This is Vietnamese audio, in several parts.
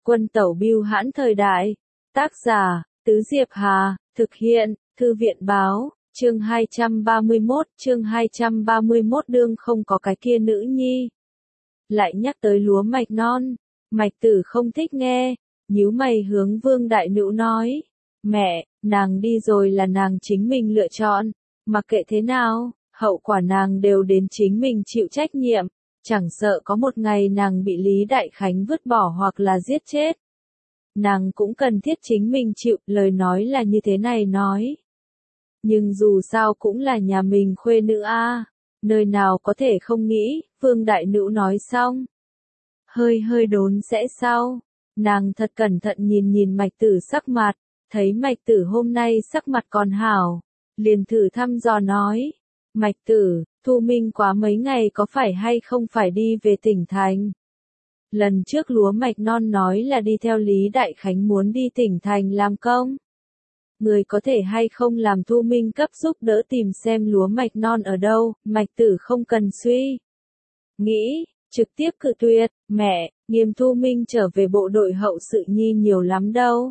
Quân tẩu bưu hãn thời đại. Tác giả, Tứ Diệp Hà, thực hiện, Thư viện báo, chương 231 đương không có cái kia nữ nhi. Lại nhắc tới lúa mạch non, Mạch Tử không thích nghe, nhíu mày hướng Vương Đại Nữu nói, mẹ, nàng đi rồi là nàng chính mình lựa chọn, mặc kệ thế nào, hậu quả nàng đều đến chính mình chịu trách nhiệm, chẳng sợ có một ngày nàng bị Lý Đại Khánh vứt bỏ hoặc là giết chết. Nàng cũng cần thiết chính mình chịu, lời nói là như thế này nói. Nhưng dù sao cũng là nhà mình khuê nữ a, nơi nào có thể không nghĩ, Vương Đại Nữu nói xong. Hơi đốn sẽ sau, nàng thật cẩn thận nhìn Mạch Tử sắc mặt, thấy Mạch Tử hôm nay sắc mặt còn hảo, liền thử thăm dò nói, Mạch Tử, Thu Minh quá mấy ngày có phải hay không phải đi về tỉnh thành? Lần trước lúa mạch non nói là đi theo Lý Đại Khánh muốn đi tỉnh thành làm công. Người có thể hay không làm Thu Minh cấp giúp đỡ tìm xem lúa mạch non ở đâu, Mạch Tử không cần suy nghĩ, trực tiếp cự tuyệt, mẹ, Nghiêm Thu Minh trở về bộ đội hậu sự nhi nhiều lắm đâu.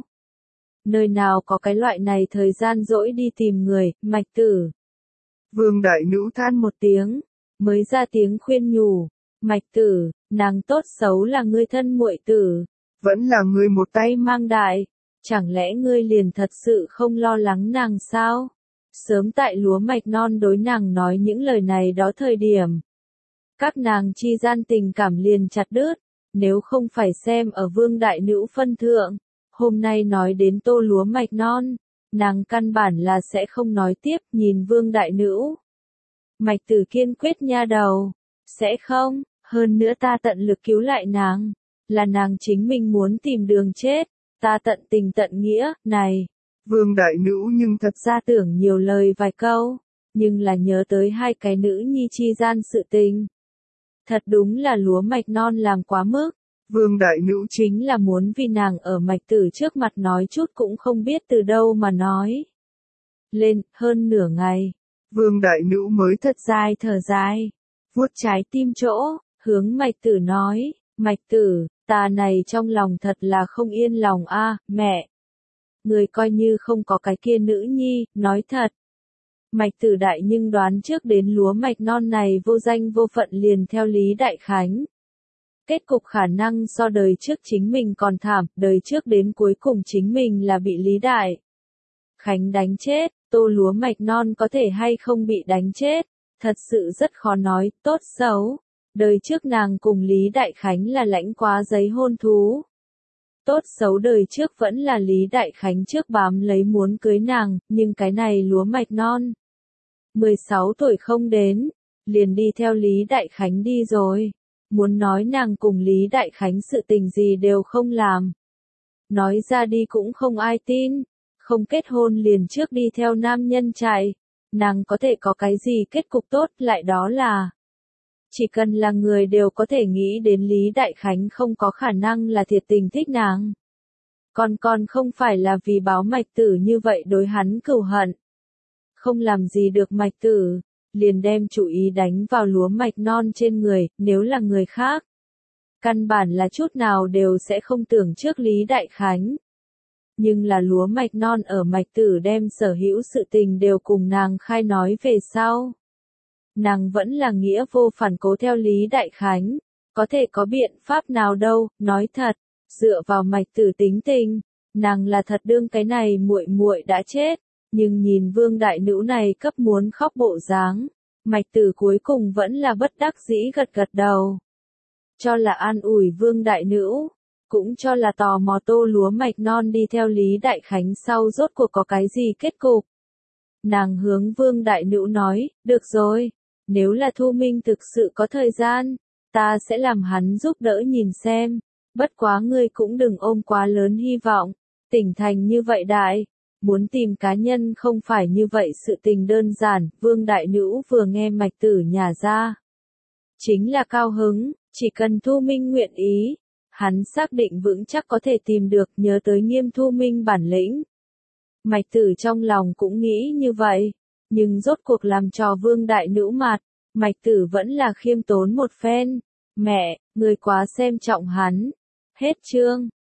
Nơi nào có cái loại này thời gian rỗi đi tìm người, Mạch Tử. Vương Đại Nữu than một tiếng, mới ra tiếng khuyên nhủ, Mạch Tử, nàng tốt xấu là ngươi thân muội tử, vẫn là ngươi một tay mang đại, chẳng lẽ ngươi liền thật sự không lo lắng nàng sao? Sớm tại lúa mạch non đối nàng nói những lời này đó thời điểm. Các nàng chi gian tình cảm liền chặt đứt, nếu không phải xem ở Vương Đại Nữu phân thượng, hôm nay nói đến tô lúa mạch non, nàng căn bản là sẽ không nói tiếp, nhìn Vương Đại Nữu. Mạch Tử kiên quyết nha đầu, sẽ không, hơn nữa ta tận lực cứu lại nàng, là nàng chính mình muốn tìm đường chết, ta tận tình tận nghĩa, này. Vương Đại Nữu nhưng thật ra tưởng nhiều lời vài câu, nhưng là nhớ tới hai cái nữ nhi chi gian sự tình. Thật đúng là lúa mạch non làm quá mức. Vương Đại Nữu chính là muốn vì nàng ở Mạch Tử trước mặt nói chút cũng không biết từ đâu mà nói. Lên, hơn nửa ngày. Vương Đại Nữu mới thật dài thở dài, vuốt trái tim chỗ, hướng Mạch Tử nói, Mạch Tử, ta này trong lòng thật là không yên lòng a, mẹ. Người coi như không có cái kia nữ nhi, nói thật. Mạch Tử đại nhưng đoán trước đến lúa mạch non này vô danh vô phận liền theo Lý Đại Khánh. Kết cục khả năng so đời trước chính mình còn thảm, đời trước đến cuối cùng chính mình là bị Lý Đại Khánh đánh chết, tô lúa mạch non có thể hay không bị đánh chết, thật sự rất khó nói, tốt xấu. Đời trước nàng cùng Lý Đại Khánh là lãnh quá giấy hôn thú. Tốt xấu đời trước vẫn là Lý Đại Khánh trước bám lấy muốn cưới nàng, nhưng cái này lúa mạch non. 16 tuổi không đến, liền đi theo Lý Đại Khánh đi rồi. Muốn nói nàng cùng Lý Đại Khánh sự tình gì đều không làm. Nói ra đi cũng không ai tin, không kết hôn liền trước đi theo nam nhân chạy, nàng có thể có cái gì kết cục tốt lại đó là. Chỉ cần là người đều có thể nghĩ đến Lý Đại Khánh không có khả năng là thiệt tình thích nàng. Còn không phải là vì báo Mạch Tử như vậy đối hắn cừu hận. Không làm gì được Mạch Tử, liền đem chủ ý đánh vào lúa mạch non trên người, nếu là người khác. Căn bản là chút nào đều sẽ không tưởng trước Lý Đại Khánh. Nhưng là lúa mạch non ở Mạch Tử đem sở hữu sự tình đều cùng nàng khai nói về sau. Nàng vẫn là nghĩa vô phản cố theo Lý Đại Khánh, có thể có biện pháp nào đâu, nói thật, dựa vào Mạch Tử tính tình, nàng là thật đương cái này muội muội đã chết, nhưng nhìn Vương Đại Nữu này cấp muốn khóc bộ dáng, Mạch Tử cuối cùng vẫn là bất đắc dĩ gật đầu. Cho là an ủi Vương Đại Nữu, cũng cho là tò mò tô lúa mạch non đi theo Lý Đại Khánh sau rốt cuộc có cái gì kết cục. Nàng hướng Vương Đại Nữu nói, được rồi. Nếu là Thu Minh thực sự có thời gian, ta sẽ làm hắn giúp đỡ nhìn xem, bất quá ngươi cũng đừng ôm quá lớn hy vọng, tỉnh thành như vậy đại, muốn tìm cá nhân không phải như vậy sự tình đơn giản, Vương Đại Nữu vừa nghe Mạch Tử nhà ra. Chính là cao hứng, chỉ cần Thu Minh nguyện ý, hắn xác định vững chắc có thể tìm được nhớ tới Nghiêm Thu Minh bản lĩnh. Mạch Tử trong lòng cũng nghĩ như vậy. Nhưng rốt cuộc làm trò Vương Đại Nữu mặt, Mạch Tử vẫn là khiêm tốn một phen. Mẹ, người quá xem trọng hắn. Hết chương.